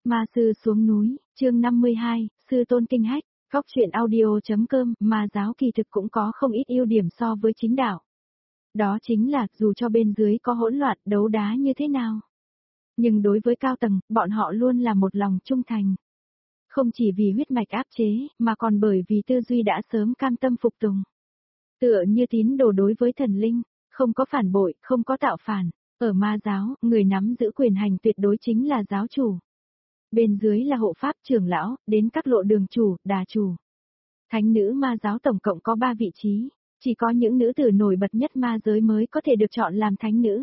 Ma sư xuống núi, chương 52, sư tôn kinh hách, góc truyện audio.com, ma giáo kỳ thực cũng có không ít ưu điểm so với chính đạo. Đó chính là, dù cho bên dưới có hỗn loạn, đấu đá như thế nào. Nhưng đối với cao tầng, bọn họ luôn là một lòng trung thành. Không chỉ vì huyết mạch áp chế, mà còn bởi vì tư duy đã sớm cam tâm phục tùng. Tựa như tín đồ đối với thần linh, không có phản bội, không có tạo phản. Ở ma giáo, người nắm giữ quyền hành tuyệt đối chính là giáo chủ. Bên dưới là hộ pháp trưởng lão, đến các lộ đường chủ, đà chủ. Thánh nữ ma giáo tổng cộng có 3 vị trí, chỉ có những nữ tử nổi bật nhất ma giới mới có thể được chọn làm thánh nữ.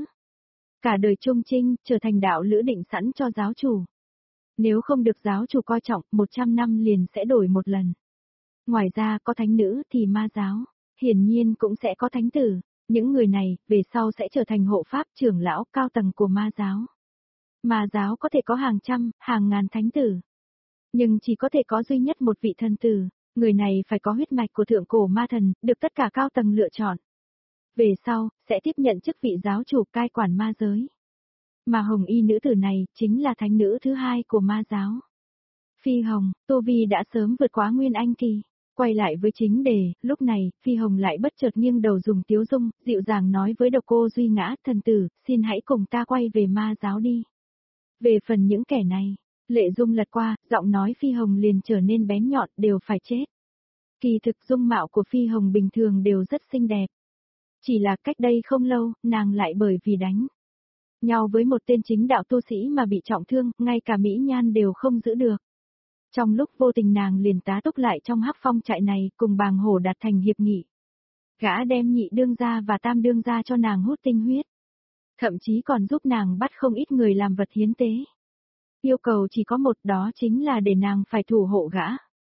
Cả đời trung trinh, trở thành đạo lữ định sẵn cho giáo chủ. Nếu không được giáo chủ coi trọng, 100 năm liền sẽ đổi một lần. Ngoài ra có thánh nữ thì ma giáo, hiển nhiên cũng sẽ có thánh tử. Những người này, về sau sẽ trở thành hộ pháp trưởng lão cao tầng của ma giáo. Ma giáo có thể có hàng trăm, hàng ngàn thánh tử. Nhưng chỉ có thể có duy nhất một vị thần tử, người này phải có huyết mạch của thượng cổ ma thần, được tất cả cao tầng lựa chọn. Về sau, sẽ tiếp nhận chức vị giáo chủ cai quản ma giới. Mà hồng y nữ tử này, chính là thánh nữ thứ 2 của ma giáo. Phi Hồng, tu vi đã sớm vượt quá Nguyên Anh kỳ. Quay lại với chính đề, lúc này, Phi Hồng lại bất chợt nghiêng đầu dùng tiếu dung, dịu dàng nói với Độc Cô Duy Ngã, thần tử, xin hãy cùng ta quay về ma giáo đi. Về phần những kẻ này, Lệ Dung lật qua, giọng nói Phi Hồng liền trở nên bén nhọn, đều phải chết. Kỳ thực dung mạo của Phi Hồng bình thường đều rất xinh đẹp. Chỉ là cách đây không lâu, nàng lại bởi vì đánh nhau với một tên chính đạo tu sĩ mà bị trọng thương, ngay cả mỹ nhan đều không giữ được. Trong lúc vô tình nàng liền tá túc lại trong Hắc Phong trại này, cùng Bàng Hổ đạt thành hiệp nghị. Gã đem nhị đương gia và tam đương gia cho nàng hút tinh huyết. Thậm chí còn giúp nàng bắt không ít người làm vật hiến tế. Yêu cầu chỉ có một, đó chính là để nàng phải thủ hộ gã.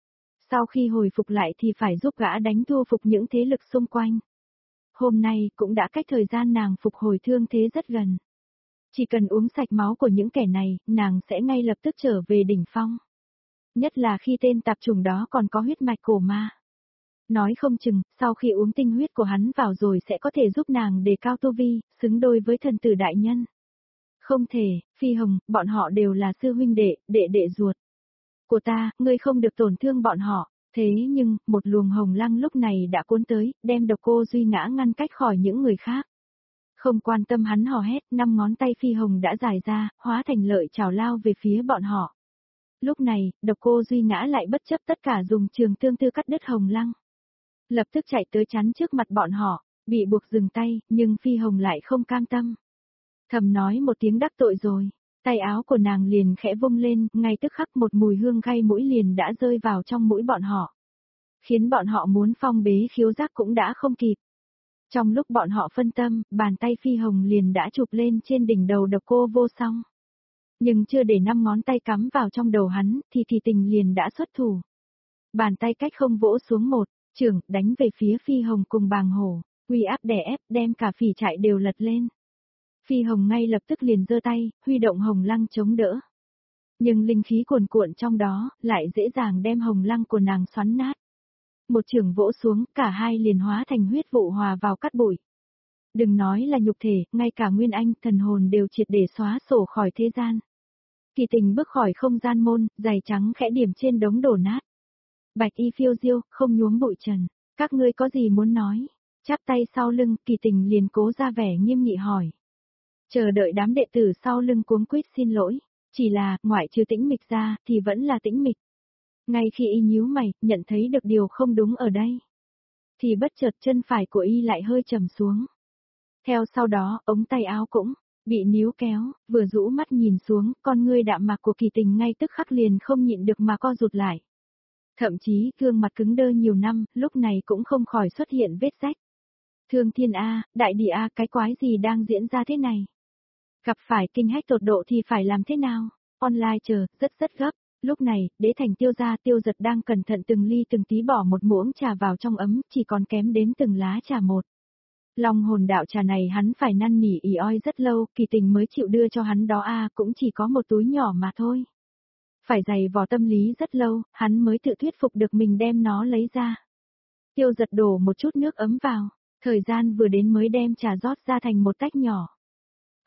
Sau khi hồi phục lại thì phải giúp gã đánh thua phục những thế lực xung quanh. Hôm nay cũng đã cách thời gian nàng phục hồi thương thế rất gần. Chỉ cần uống sạch máu của những kẻ này, nàng sẽ ngay lập tức trở về đỉnh phong. Nhất là khi tên tạp chủng đó còn có huyết mạch cổ ma. Nói không chừng, sau khi uống tinh huyết của hắn vào rồi sẽ có thể giúp nàng đề cao tu vi, xứng đôi với thần tử đại nhân. Không thể, Phi Hồng, bọn họ đều là sư huynh đệ, đệ ruột của ta, ngươi không được tổn thương bọn họ. Thế nhưng, một luồng hồng lăng lúc này đã cuốn tới, đem Độc Cô Duy Ngã ngăn cách khỏi những người khác. Không quan tâm hắn hò hét, 5 ngón tay Phi Hồng đã dài ra, hóa thành lợi chảo lao về phía bọn họ. Lúc này, Độc Cô Duy Ngã lại bất chấp tất cả dùng trường tương tư cắt đứt hồng lăng. Lập tức chạy tới chắn trước mặt bọn họ, bị buộc dừng tay, nhưng Phi Hồng lại không cam tâm. Thầm nói một tiếng đắc tội rồi, tay áo của nàng liền khẽ vung lên, ngay tức khắc một mùi hương gai mũi liền đã rơi vào trong mũi bọn họ. Khiến bọn họ muốn phong bế khiếu giác cũng đã không kịp. Trong lúc bọn họ phân tâm, bàn tay Phi Hồng liền đã chụp lên trên đỉnh đầu Độc Cô Vô Song. Nhưng chưa để 5 ngón tay cắm vào trong đầu hắn, thì Kỳ Tình liền đã xuất thủ. Bàn tay cách không vỗ xuống một, chưởng, đánh về phía Phi Hồng cùng Bàng Hổ, uy áp đè ép, đem cả phỉ trại đều lật lên. Phi Hồng ngay lập tức liền giơ tay, huy động hồng lăng chống đỡ. Nhưng linh khí cuồn cuộn trong đó, lại dễ dàng đem hồng lăng của nàng xoắn nát. Một chưởng vỗ xuống, cả hai liền hóa thành huyết vụ hòa vào cát bụi. Đừng nói là nhục thể, ngay cả nguyên anh, thần hồn đều triệt để xóa sổ khỏi thế gian. Kỳ Tình bước khỏi không gian môn, giày trắng khẽ điểm trên đống đổ nát. Bạch y phiêu diêu, không nhuốm bụi trần. Các ngươi có gì muốn nói? Chắp tay sau lưng, Kỳ Tình liền cố ra vẻ nghiêm nghị hỏi. Chờ đợi đám đệ tử sau lưng cuống quýt xin lỗi. Chỉ là, ngoại trừ Tĩnh Mịch ra, thì vẫn là Tĩnh Mịch. Ngay khi y nhíu mày, nhận thấy được điều không đúng ở đây. Thì bất chợt chân phải của y lại hơi trầm xuống. Theo sau đó, ống tay áo cũng bị níu kéo, vừa rũ mắt nhìn xuống, con ngươi đạm mạc của Kỳ Tình ngay tức khắc liền không nhịn được mà co rụt lại. Thậm chí, gương mặt cứng đơ nhiều năm, lúc này cũng không khỏi xuất hiện vết rách. Thương Thiên A, Đại Địa A, cái quái gì đang diễn ra thế này? Gặp phải kinh hách tột độ thì phải làm thế nào? Online chờ, rất gấp. Lúc này, Đế Thành Tiêu gia Tiêu Giật đang cẩn thận từng ly từng tí bỏ một muỗng trà vào trong ấm, chỉ còn kém đếm từng lá trà một. Long hồn đạo trà này hắn phải năn nỉ ỉ oi rất lâu, Kỳ Tình mới chịu đưa cho hắn đó cũng chỉ có một túi nhỏ mà thôi. Phải dày vò tâm lý rất lâu, hắn mới tự thuyết phục được mình đem nó lấy ra. Tiêu Giật đổ một chút nước ấm vào, thời gian vừa đến mới đem trà rót ra thành một tách nhỏ.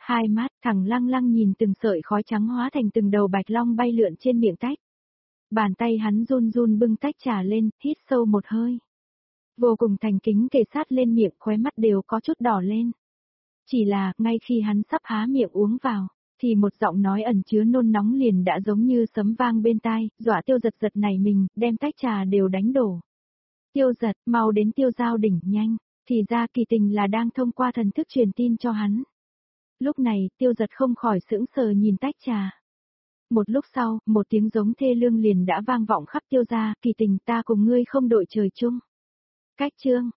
Hai mắt thẳng lăng lăng nhìn từng sợi khói trắng hóa thành từng đầu bạch long bay lượn trên miệng tách. Bàn tay hắn run run bưng tách trà lên, hít sâu một hơi. Vô cùng thành kính kề sát lên miệng, khóe mắt đều có chút đỏ lên. Chỉ là, ngay khi hắn sắp há miệng uống vào, thì một giọng nói ẩn chứa nôn nóng liền đã giống như sấm vang bên tai, dọa Tiêu Giật giật nảy mình, đem tách trà đều đánh đổ. Tiêu Giật, mau đến Tiêu Giao đỉnh, nhanh, thì ra kỳ tình là đang thông qua thần thức truyền tin cho hắn. Lúc này, Tiêu Giật không khỏi sững sờ nhìn tách trà. Một lúc sau, một tiếng giống thê lương liền đã vang vọng khắp Tiêu gia, kỳ tình ta cùng ngươi không đội trời chung. Cách chương